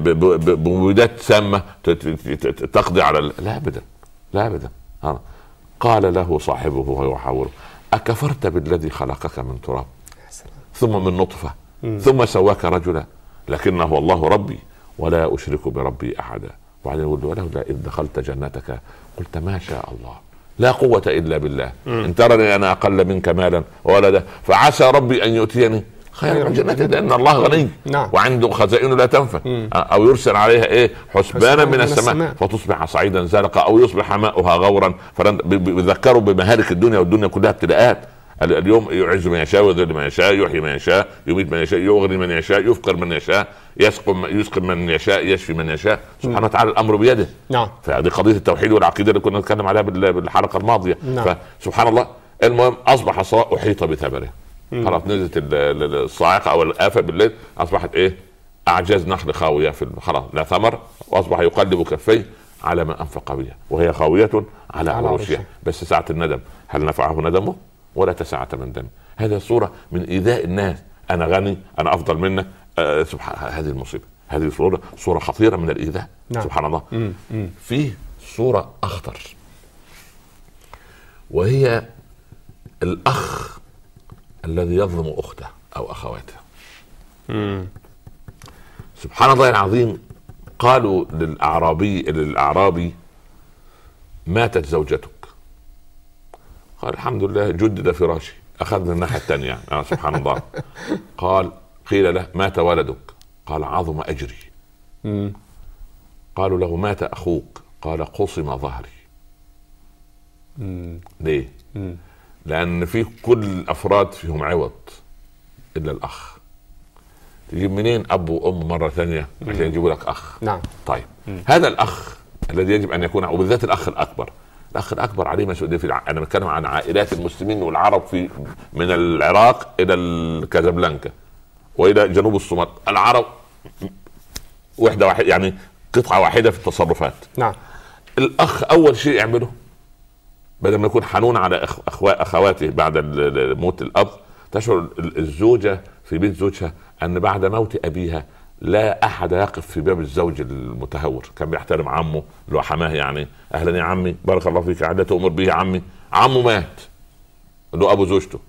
بمبيدات سامة تقضي على ال... لا أبدا لا أبدا. قال له صاحبه وهو يحاوره: أكفرت بالذي خلقك من تراب ثم من نطفة ثم سواك رجلا، لكنه الله ربي ولا أشرك بربي أحدا. وبعدين يقول له: ولولا إذ دخلت جنتك قلت ما شاء الله لا قوة إلا بالله إن ترني أنا أقل منك مالا وولدا فعسى ربي أن يؤتيني خير من جنتي لأن الله غني نعم. وعنده خزائن لا تنفد، أو يرسل عليها إيه حسبانا من السماء, السماء فتصبح صعيدا زلقا أو يصبح ماؤها غورا. بيذكروا بمهالك الدنيا، والدنيا كلها ابتلاءات. اليوم يعز من يشاء ويذل من يشاء، يحيي من يشاء، يميت من يشاء، يغني من يشاء، يفقر من يشاء، يسقم يسقم من يشاء، يشفي من يشاء. سبحانه وتعالى الامر بيده. نعم. فهذه قضيه التوحيد والعقيده اللي كنا نتكلم عليها بالحلقه الماضيه. نعم. فسبحان الله. المهم اصبح الصلاة احيط بثمره، خلاص نزلت الصاعقه او الافه بالليل، اصبحت ايه اعجاز نخل خاويه في خلاص لا ثمر، واصبح يقلب كفيه على ما انفق بها وهي خاويه على عروشها. بس ساعه الندم هل نفعه ندمه ولا تسعة من دم؟ هذه صورة من إيذاء الناس. أنا غني، أنا أفضل منك. أه سبحان هذه المصيبة، هذه صورة صورة خطيرة من الإيذاء. نعم. سبحان الله. مم. مم. فيه صورة أخطر، وهي الأخ الذي يظلم أخته أو أخواته. مم. سبحان الله العظيم. قالوا للأعرابي للأعرابي ماتت زوجتك، قال الحمد لله جدد فراشي، أخذنا الناحية الثانية يعني. آه سبحان الله. قال قيل له مات ولدك، قال عظم أجري. مم. قالوا له مات أخوك، قال قصم ظهري. مم. ليه؟ مم. لأن في كل الأفراد فيهم عوض إلا الأخ. تجيب منين أب وأم مرة ثانية عشان يجيبوا لك أخ؟ نعم. طيب مم. هذا الأخ الذي يجب أن يكون، وبالذات الأخ الأكبر، الأخ الأكبر عليه مسؤولية. في الع... أنا بتكلم عن عائلات المسلمين والعرب في من العراق إلى كازابلانكا وإلى جنوب الصومال. العرب وحدة واحدة يعني قطعة واحدة في التصرفات. نعم. الأخ أول شيء يعمله بدل ما يكون حنون على أخ... أخوا... أخواته بعد موت الأب، تشعر الزوجة في بيت زوجها أن بعد موت أبيها لا أحد يقف في باب الزوج المتهور. كان بيحترم عمه لو حماه، يعني أهلا يا عمي بارك الله فيك عادة تؤمر به عمي. عمه مات له أبو زوجته،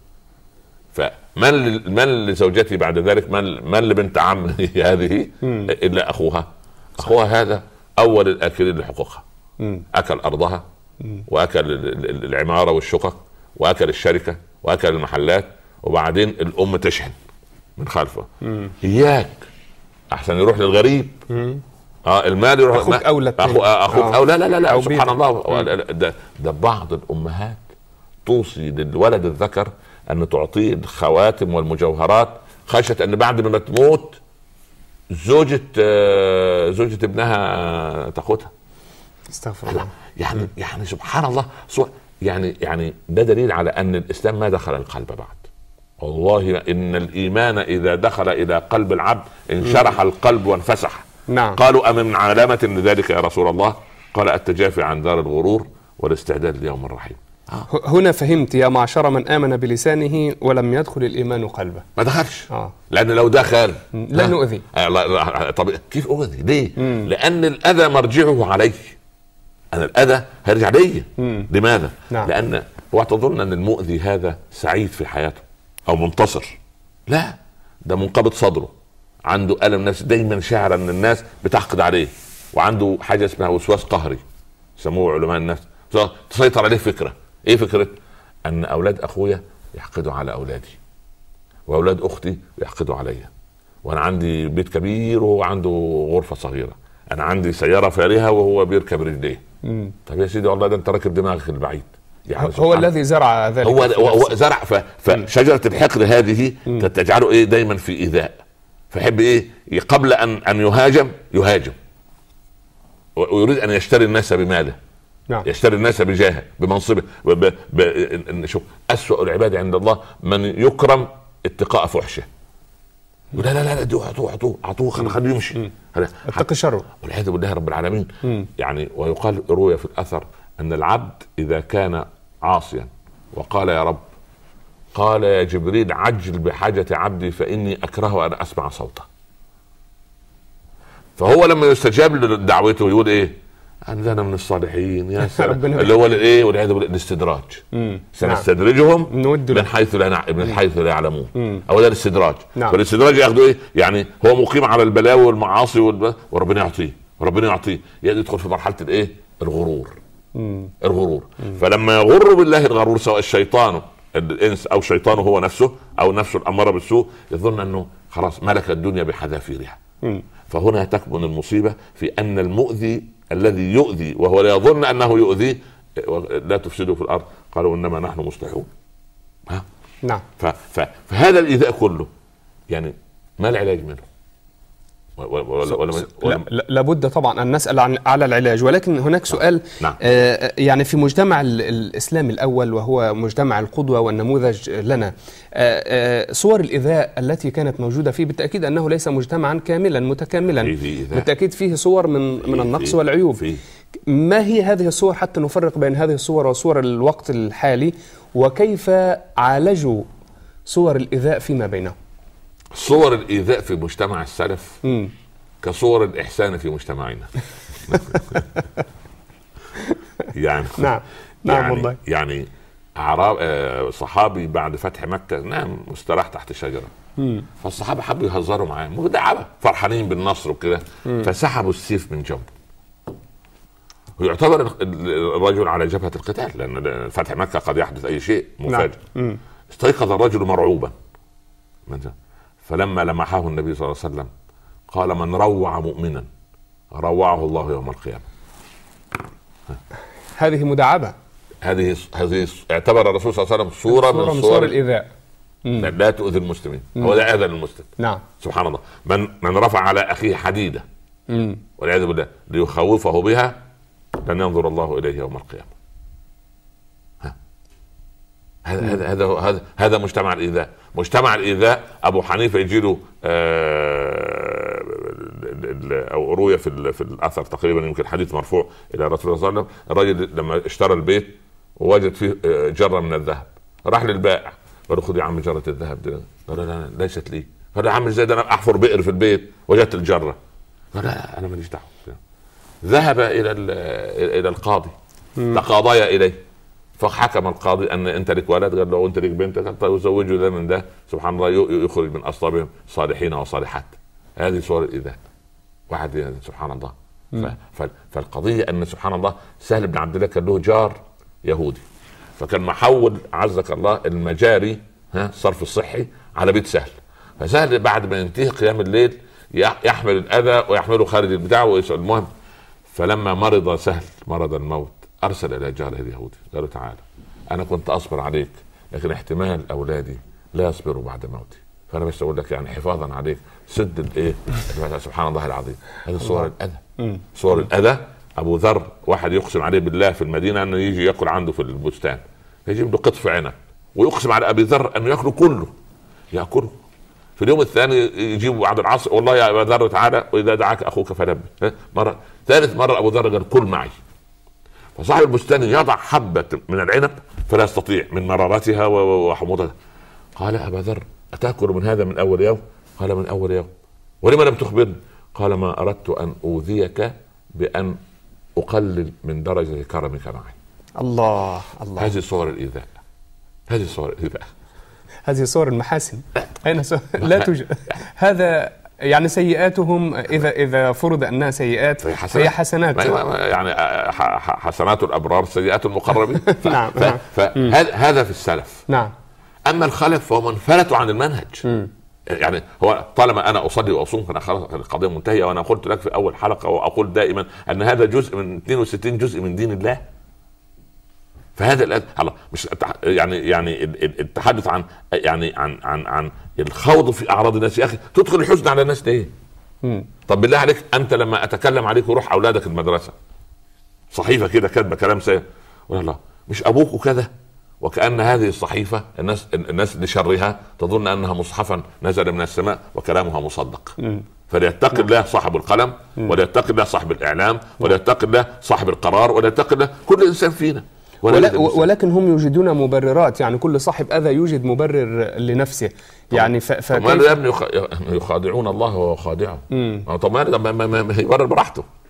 فمن من لزوجتي بعد ذلك؟ من من لبنت عمي هذه إلا أخوها. أخوها هذا أول الآكلين لحقوقها. أكل أرضها وأكل العمارة والشقق وأكل الشركة وأكل المحلات، وبعدين الأم تشحن من خلفه. إياك احسن يروح للغريب. مم. اه المال يروح اخوك اولى أخو اخوك آه. اولى لا لا لا سبحان الله. ده, ده بعض الامهات توصي للولد الذكر ان تعطيه الخواتم والمجوهرات خشيه ان بعد ما تموت زوجة آه زوجة ابنها تاخدها. استغفر الله. يعني يعني سبحان الله. يعني يعني ده دليل على ان الاسلام ما دخل القلب بعد. والله إن الإيمان إذا دخل إلى قلب العبد انشرح القلب وانفسح. نعم. قالوا أمن علامة لذلك يا رسول الله؟ قال التجافي عن دار الغرور والاستعداد ليوم الرحيم. آه. هنا فهمت يا معشر من آمن بلسانه ولم يدخل الإيمان قلبه. ما دخلش. آه. لأن لو دخل لن نؤذي. آه. طب كيف أؤذي؟ ليه؟ مم. لأن الأذى مرجعه علي. أنا الأذى هرجع لي. لماذا؟ نعم. لأن وتظن أن المؤذي هذا سعيد في حياته أو منتصر. لا، ده منقبض صدره، عنده ألم نفسي، دايما شاعر أن الناس بتحقد عليه، وعنده حاجة اسمها وسواس قهري يسموه علماء النفس. تسيطر عليه فكرة. إيه فكرة؟ أن أولاد أخويا يحقدوا على أولادي، وأولاد أختي يحقدوا عليا، وأنا عندي بيت كبير وهو عنده غرفة صغيرة، أنا عندي سيارة فارهة وهو بيركب رجليه. طب يا سيدي والله ده أنت راكب دماغك البعيد. يعني هو الذي زرع ذلك. هو, هو زرع. فشجرة الحقد هذه تجعله ايه دايما في ايذاء، فيحب ايه قبل ان ان يهاجم يهاجم، ويريد ان يشتري الناس بماله. نعم. يشتري الناس بجاهه بمنصبه. ب... ب... شوف أسوأ العباد عند الله من يكرم اتقاء فحشه. لا لا لا لا اعطوه اعطوه اعطوه خليه يمشي. اتق شره والعياذ بالله رب العالمين. مم. يعني ويقال روي في الاثر ان العبد اذا كان عاصيا وقال يا رب، قال يا جبريل عجل بحاجة عبدي فإني أكره أن أسمع صوته. فهو لما يستجاب لدعوته يقول إيه؟ عندنا من الصالحين يا سلام اللي هو الايه والعياذ بالله الاستدراج. سنستدرجهم من حيث لا نع... من حيث لا يعلمون. او ده الاستدراج. فالاستدراج ياخذوا ايه يعني هو مقيم على البلاوي والمعاصي والب... وربنا يعطيه وربنا يعطيه يدخل في مرحله الايه الغرور. مم. الغرور. مم. فلما يغر بالله الغرور سواء الشيطان الانس او شيطانه هو نفسه او نفسه الاماره بالسوء يظن انه خلاص ملك الدنيا بحذافيرها. فهنا تكمن المصيبه في ان المؤذي الذي يؤذي وهو لا يظن انه يؤذي لا تفسدوا في الارض قالوا انما نحن مصلحون. ها نعم. فهذا الايذاء كله يعني ما العلاج منه؟ ولا ولا ولا لا لابد طبعا أن نسأل عن على العلاج، ولكن هناك سؤال. نعم. آه يعني في مجتمع الإسلام الأول وهو مجتمع القدوة والنموذج لنا، آه آه صور الإيذاء التي كانت موجودة فيه بالتأكيد أنه ليس مجتمعا كاملا متكاملا، بالتأكيد فيه صور من من النقص والعيوب. فيه. ما هي هذه الصور حتى نفرق بين هذه الصور وصور الوقت الحالي، وكيف عالجوا صور الإيذاء فيما بينهم؟ صور الإيذاء في مجتمع السلف مم. كصور الإحسان في مجتمعنا. يعني نعم نعم يعني والله. يعني أعراب صحابي بعد فتح مكة نام مستراح تحت شجرة، مم. فالصحابة حبوا يهزروا معاه مدعبة فرحانين بالنصر وكده، فسحبوا السيف من جنبه. ويعتبر الرجل على جبهة القتال لأن فتح مكة قد يحدث أي شيء مفاجئ. نعم. استيقظ الرجل مرعوبا، فلما لمحه النبي صلى الله عليه وسلم قال من روع مؤمنا روعه الله يوم القيامة. هذه مداعبة. هذه هذه اعتبر الرسول صلى الله عليه وسلم صورة, صورة من صور الإيذاء. لا تؤذي المسلمين. هو لا أذى للمسلم. نعم. سبحان الله. من من رفع على أخيه حديدة والعياذ بالله ليخوفه بها لن ينظر الله إليه يوم القيامة. هذا هذا هذا هذا مجتمع الإيذاء. مجتمع الإيذاء أبو حنيفة يجيله آه أو روية في في الأثر تقريبا يمكن حديث مرفوع إلى رسول الله صلى الله عليه وسلم، الرجل لما اشترى البيت ووجد فيه جرة من الذهب راح للبائع قال خذ يا عم جرة الذهب دي. قال لا, لا ليست لي. قال يا عم ازاي ده انا احفر بئر في البيت وجدت الجرة. قال لا انا ماليش دعوة. ذهب إلى إلى القاضي تقاضيا إليه فحكم القاضي ان انت لك ولد، قال له انت لك بنت، قال طيب زوجوا ده من ده سبحان الله يخرج من اصلابهم صالحين وصالحات. هذه صور الايذاء. واحد سبحان الله. فالقضيه ان سبحان الله سهل بن عبد الله كان له جار يهودي، فكان محول عزك الله المجاري ها صرف الصحي على بيت سهل، فسهل بعد ما ينتهي قيام الليل يحمل الاذى ويحمله خارج البتاع ويسأل. المهم فلما مرض سهل مرض الموت ارسل الى جاره اليهودي قال له تعالى انا كنت اصبر عليك لكن احتمال اولادي لا يصبروا بعد موتي، فانا بس اقول لك يعني حفاظا عليك سد الايه. سبحان الله العظيم. هذه صور الاذى. صور الاذى. ابو ذر واحد يقسم عليه بالله في المدينه انه يجي ياكل عنده في البستان، فيجيب له قطف عنب ويقسم على ابي ذر انه ياكله كله، ياكله. في اليوم الثاني يجيبوا بعد العصر والله يا ابا ذر تعالى واذا دعاك اخوك فنبه. مره ثالث مره ابو ذر قال كل معي، فصاحب البستان يضع حبة من العنب فلا يستطيع من مرارتها وحموضتها. قال أبا ذر أتأكل من هذا من أول يوم؟ قال من أول يوم. ولما لم تخبرني؟ قال ما أردت أن أوذيك بأن أقلل من درجة كرمك معي. الله الله. هذه صور الإيذاء. هذه صور الإيذاء. هذه صور المحاسن. أين صور؟ لا توجد. هذا يعني سيئاتهم إذا إذا فرض أنها سيئات فهي حسنات. يعني حسنات الأبرار سيئات المقربين. نعم. فهذا في السلف. نعم. أما الخلف فهم انفلتوا عن المنهج. م. يعني هو طالما أنا أصلي وأصوم فأنا خلاص القضية منتهية. وأنا قلت لك في أول حلقة وأقول دائما أن هذا جزء من اثنين وستين جزء من دين الله. فهذا الآن الله مش يعني يعني التحدث عن يعني عن عن عن الخوض في أعراض الناس. يا أخي تدخل الحزن على الناس ليه؟ طب بالله عليك أنت لما أتكلم عليك وروح أولادك المدرسة صحيفة كده كاتبة كلام سيء والله مش أبوك وكذا، وكأن هذه الصحيفة الناس الناس لشرها تظن أنها مصحفا نزل من السماء وكلامها مصدق. فليتقي الله صاحب القلم، وليتقي الله صاحب الإعلام، وليتقي الله صاحب القرار، وليتقي الله كل إنسان فينا. ولكن هم يوجدون مبررات، يعني كل صاحب أذى يوجد مبرر لنفسه. يعني ف... ما يخادعون الله وهو خادعهم. طب ما يبرر براحته.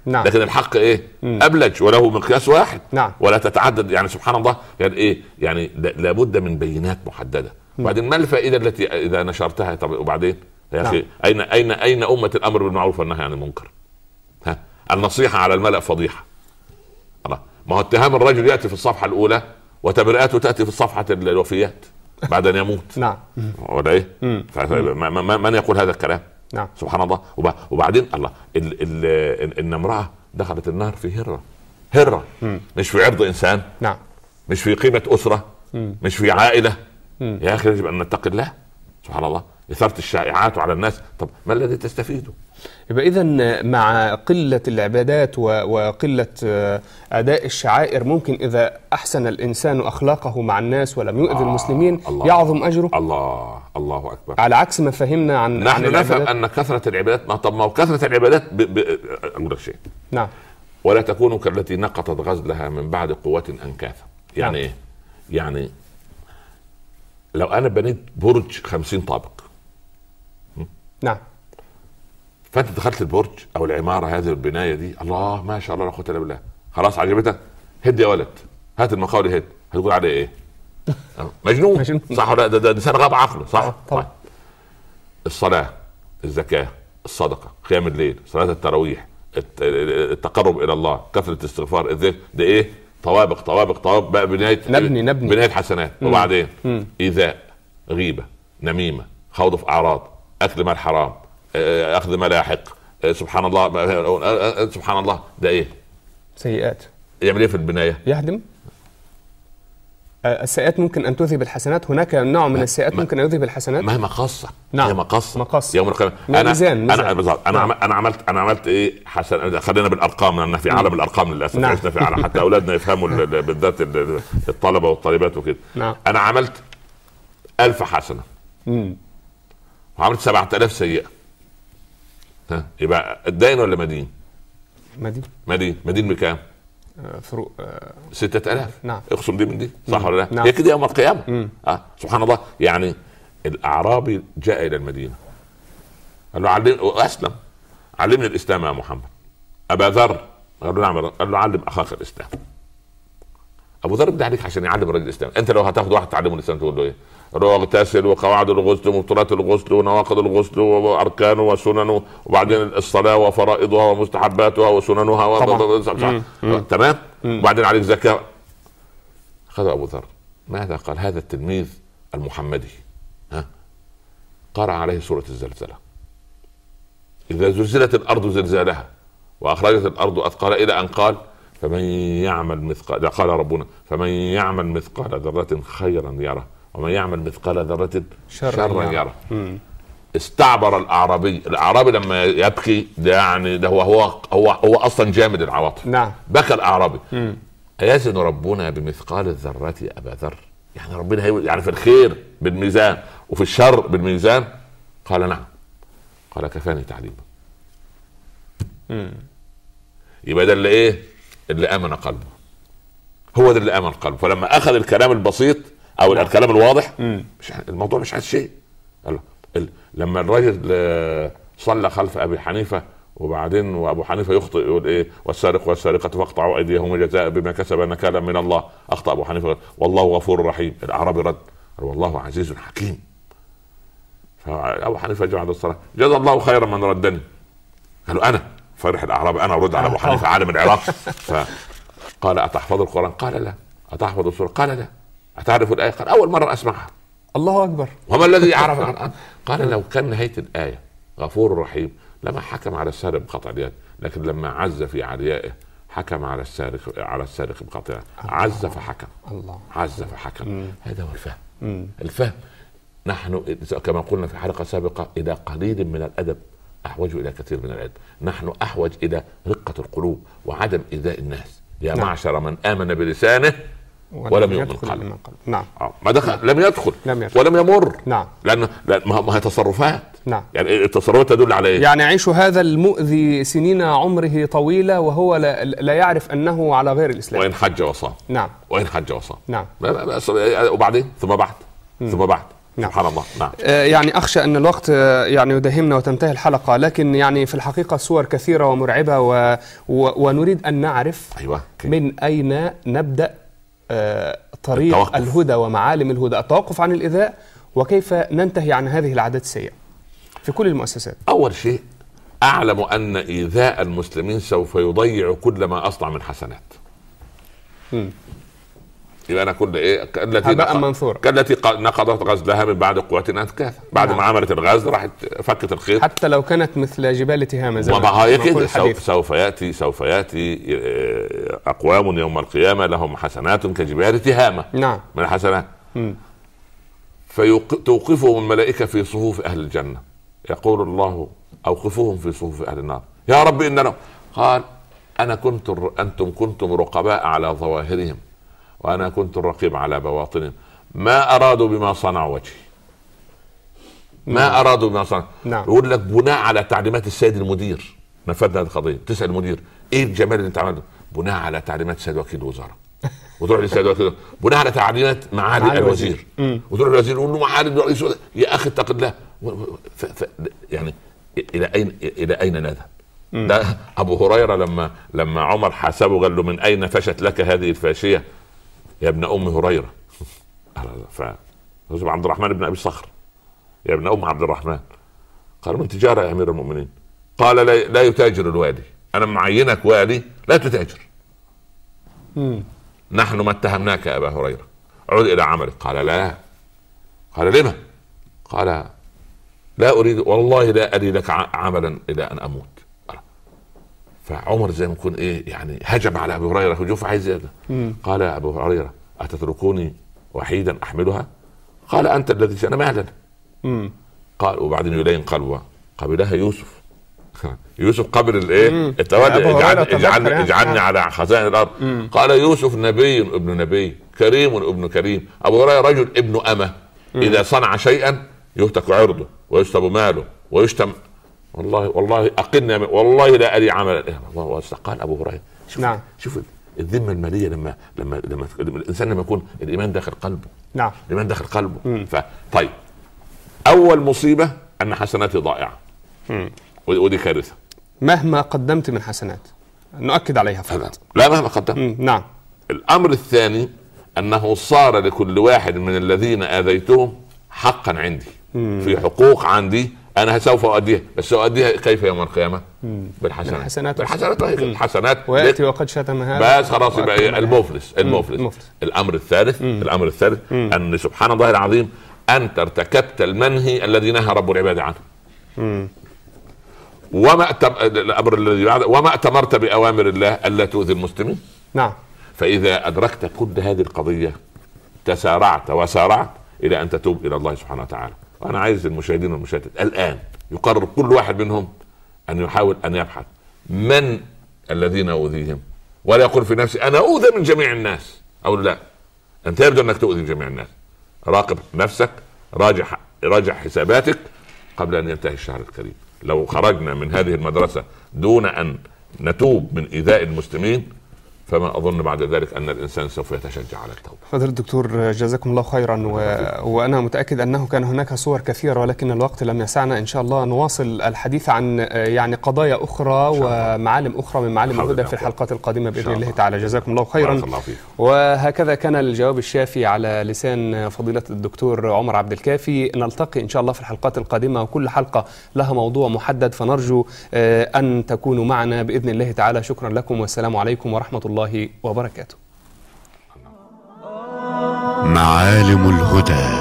نعم. لكن الحق ايه؟ مم. ابلج وله مقياس واحد. نعم. ولا تتعدد، يعني سبحان الله. يعني ايه؟ يعني لابد من بينات محدده. وبعدين ما الفائده التي اذا نشرتها؟ طب وبعدين يا اخي، نعم. اين اين اين امه الامر بالمعروف والنهي عن المنكر؟ ها، النصيحه على الملأ فضيحه. الله، ما هو اتهام الرجل ياتي في الصفحه الاولى وتبرئاته تاتي في الصفحه الوفيات بعد ان يموت. نعم. ولا ايه؟ من يقول هذا الكلام؟ نعم. سبحان الله. وبعدين الله، ان امراه دخلت النار في هره هره مم. مش في عرض انسان. نعم. مش في قيمه اسره. مم. مش في عائله. مم. يا اخي يجب ان نتقي الله. سبحان الله. اثاره الشائعات على الناس، طب ما الذي تستفيده؟ يبقى إذن مع قلة العبادات وقلة أداء الشعائر ممكن إذا أحسن الإنسان أخلاقه مع الناس ولم يؤذي آه المسلمين الله يعظم أجره. الله الله أكبر. على عكس ما فهمنا عن نحن عن نفهم أن كثرة العبادات، ما طب ما كثرة العبادات ب... ب... أقول لك شيء. نعم. ولا تكونوا كالتي نقضت غزلها من بعد قوة أنكاثا. يعني نعم. إيه؟ يعني لو أنا بنيت برج خمسين طابق. نعم. فانت دخلت البرج او العماره هذه البنايه دي، الله ما شاء الله لا قوه الا بالله، خلاص عجبتك، هد يا ولد، هات المقاول هد، هتقول عليه ايه؟ مجنون. مجنون صح ولا؟ ده انسان غاب عقله صح؟ طبعا. الصلاه، الزكاه، الصدقه، قيام الليل، صلاه التراويح، التقرب الى الله، كثره الاستغفار، الذكر، ده ايه؟ طوابق طوابق طوابق بقى، بنايه نبني نبني بنايه حسنات. مم. وبعدين مم. ايذاء، غيبه، نميمه، خوض في اعراض، اكل مال حرام، اخذ ملاحق، سبحان الله سبحان الله، ده ايه؟ سيئات. يعمل ايه في البنايه؟ يهدم. السيئات ممكن ان تذهب الحسنات، هناك نوع من السيئات ممكن ان يذهب الحسنات. ما هي مقصه. نعم. هي مقصه مقصه يوم القيامه. انا ميزان. انا بالضبط. انا نعم. انا عملت انا عملت ايه حسن. خلينا بالارقام لان في عالم الارقام للاسف. نعم. عشنا في عالم حتى اولادنا يفهموا بالذات الطلبه والطالبات وكده. نعم. انا عملت ألف حسنه. امم وعملت سبعة آلاف سيئه. ها، يبقى الدين ولا مدين؟ مدين. مدين مدين بكام؟ آه فروق آه ستة آلاف. نعم. اقسم دي من دي صح ولا لا؟ نعم. هي كده يوم القيامه. اه سبحان الله. يعني الاعرابي جاء الى المدينه قال له علم واسلم، علمني الاسلام يا محمد. ابا ذر قال له نعم، قال له علم اخاك الاسلام. ابو ذر بدي عليك عشان يعلم الرجل الاسلام. انت لو هتاخد واحد تعلمه الاسلام تقول له ايه؟ اغتسل وقواعد الغسل ومبطلات الغسل ونواقض الغسل واركانه وسننه وبعدين الصلاه وفرائضها ومستحباتها وسننها. تمام. وبعدين عليك زكاه. خذ ابو ذر ماذا قال هذا التلميذ المحمدي؟ ها، قرأ عليه سوره الزلزله. اذا زلزلت الارض زلزالها واخرجت الارض اثقالها، الى ان قال فمن يعمل مثقال، قال ربنا فمن يعمل مثقال ذره خيرا يره ومن يعمل مثقال ذرة شرا, شرا يرى. استعبر الاعرابي. الاعرابي لما يبكي ده يعني ده هو هو هو, هو اصلا جامد العواطف. نعم. بكى الاعرابي. أيزن ربنا بمثقال الذرة يا ابا ذر؟ يعني ربنا هي يعني في الخير بالميزان وفي الشر بالميزان؟ قال نعم. قال كفاني تعليما. يبقى ده اللي ايه؟ اللي امن قلبه. هو ده اللي امن قلبه. فلما اخذ الكلام البسيط او نعم. الكلام الواضح، مش الموضوع مش عايز شيء. لما الرجل صلى خلف ابي حنيفه وبعدين وابو حنيفه يخطئ يقول ايه؟ والسارق والسارقه فاقطعوا ايديهم جزاء بما كسب نكالا من الله. اخطا ابو حنيفه والله غفور رحيم. الاعرابي رد قال والله عزيز حكيم. فابو حنيفه جاء بعد الصلاه جزا الله خيرا من ردني. قالوا انا. فرح الاعرابي انا ارد على ابو حنيفه عالم العراق. فقال اتحفظ القران؟ قال لا. اتحفظ السوره؟ قال لا. أتعرف الآية؟ قال أول مرة أسمعها. الله أكبر. وما الذي يعرف القرآن؟ قال لو كان نهاية الآية غفور رحيم لما حكم على السارق بقطع اليد، لكن لما عز في عليائه حكم على السارق على السارق بقطع. عز فحكم. الله. عز فحكم. مم. هذا هو الفهم. مم. الفهم. نحن كما قلنا في حلقة سابقة إلى قليل من الأدب أحوج إلى كثير من العلم. نحن أحوج إلى رقة القلوب وعدم إيذاء الناس. يا نعم. معشر من آمن بلسانه ولم يؤمن قلبه. نعم. ما دخل. نعم. لم يدخل. لم يدخل ولم يمر. نعم. لأن ما هي تصرفات. نعم. يعني التصرفات تدل على إيه؟ يعني يعيش هذا المؤذي سنين عمره طويلة وهو لا, لا يعرف أنه على غير الإسلام. وإن حج وصام. نعم. وإن حج وصام. نعم. وبعدين ثم بعد ثم بعد نعم. سبحان الله. نعم. يعني أخشى أن الوقت يعني يداهمنا وتنتهي الحلقة، لكن يعني في الحقيقة صور كثيرة ومرعبة و... و... ونريد أن نعرف أيوة. من أين نبدأ طريق التوقف. الهدى ومعالم الهدى، التوقف عن الإيذاء، وكيف ننتهي عن هذه العادات السيئة في كل المؤسسات. أول شيء أعلم أن إيذاء المسلمين سوف يضيع كل ما أصنع من حسنات. م. يبقى أنا كل إيه كالتي نق... كالتي نقضت غزلها من بعد قوة أنكاثا، بعد نعم. ما عملت الغزل راحت فكت الخيط، حتى لو كانت مثل جبال تهامة زي ما هي كده. سوف, سوف يأتي سوف يأتي أقوام يوم القيامة لهم حسنات كجبال تهامة نعم. من الحسنات، فتوقفهم الملائكة في صفوف أهل الجنة، يقول الله أوقفوهم في صفوف أهل النار، يا رب إننا، قال أنا كنت أنتم كنتم رقباء على ظواهرهم وأنا كنت الرقيب على بواطنهم، ما أرادوا بما صنعوا وجهي، ما نعم. أرادوا بما صنعوا نعم. يقول لك بناء على تعليمات السيد المدير نفذنا القضية. تسأل المدير إيه الجمال اللي أنت عملته؟ بناء على تعليمات السيد وكيل الوزارة. وتروح للسيد وكيل بناء على تعليمات معالي الوزير، وتروح للوزير يقول له معالي الرئيس، يا أخي اتق الله. ف... ف... يعني إلى أين إلى أين نذهب؟ ده أبو هريرة لما لما عمر حاسبه قال له من أين فشت لك هذه الفاشية يا ابن أم هريرة؟ فنزل عبد الرحمن بن أبي صخر يا ابن أم عبد الرحمن، قال من تجارة يا أمير المؤمنين؟ قال لا, لا يتاجر الوالي، أنا معينك والي لا تتاجر. مم. نحن ما اتهمناك يا أبا هريرة، عد إلى عملك. قال لا. قال لما؟ قال لا أريد والله لا أري لك عملا إلى أن أموت. فعمر زي ما يكون إيه يعني هجم على أبي هريرة وجوف عايز هذا. قال يا أبو هريرة أتتركوني وحيدا أحملها؟ قال أنت الذي أنا مهلا. قال وبعدين يلين قلبه قبلها يوسف. يوسف قبل الايه التوادي، اجعلني اجعلني على خزائن الارض. مم. قال يوسف نبي ابن نبي كريم ابن كريم. ابو هريره رجل ابن امه، اذا صنع شيئا يهتك عرضه ويسلب ماله ويشتم. والله والله اقلنا والله لا اري عملا. قال ابو هريره شوف نعم. شوف الذمه الماليه لما لما لما الانسان لما يكون الايمان داخل قلبه. نعم. الايمان داخل قلبه. فطيب اول مصيبه ان حسناتي ضائعه. مم. ودي كارثة. مهما قدمت من حسنات نؤكد عليها فقط. لا مهما قدمت. نعم. الأمر الثاني أنه صار لكل واحد من الذين آذيتهم حقا عندي. مم. في حقوق عندي أنا سوف أؤديها، بس أؤديها كيف يوم القيامة؟ بالحسنات. بالحسنات. بالحسنات. الحسنات. ويأتي وقد شتم هذا. بس خلاص يبقى المفلس. المفلس. مم. الأمر الثالث. مم. الأمر الثالث مم. أن سبحان الله العظيم أنت ارتكبت المنهي الذي نهى رب العباد عنه. مم. وما أتم... الأمر الذي بعد وما أتمرت بأوامر الله ألا تؤذي المسلمين. نعم. فإذا أدركت كل هذه القضية تسارعت وسارعت إلى أن تتوب إلى الله سبحانه وتعالى. وأنا عايز المشاهدين والمشاهدات الآن يقرر كل واحد منهم أن يحاول أن يبحث من الذين أؤذيهم، ولا يقول في نفسي أنا أؤذى من جميع الناس، أو لا، أنت يبدو أنك تؤذي جميع الناس. راقب نفسك، راجع راجع حساباتك قبل أن ينتهي الشهر الكريم. لو خرجنا من هذه المدرسة دون أن نتوب من إيذاء المسلمين فما أظن بعد ذلك أن الإنسان سوف يتشجع على التوبة. فضيلة الدكتور جزاكم الله خيرا، و... وأنا متأكد أنه كان هناك صور كثيرة ولكن الوقت لم يسعنا. إن شاء الله نواصل الحديث عن يعني قضايا أخرى ومعالم أخرى من معالم الهدى في الحلقات القادمة بإذن الله تعالى. جزاكم الله خيرا. الله وهكذا كان الجواب الشافي على لسان فضيلة الدكتور عمر عبد الكافي. نلتقي إن شاء الله في الحلقات القادمة، وكل حلقة لها موضوع محدد، فنرجو أن تكونوا معنا بإذن الله تعالى. شكرا لكم والسلام عليكم ورحمة الله وبركاته. معالم الهدى.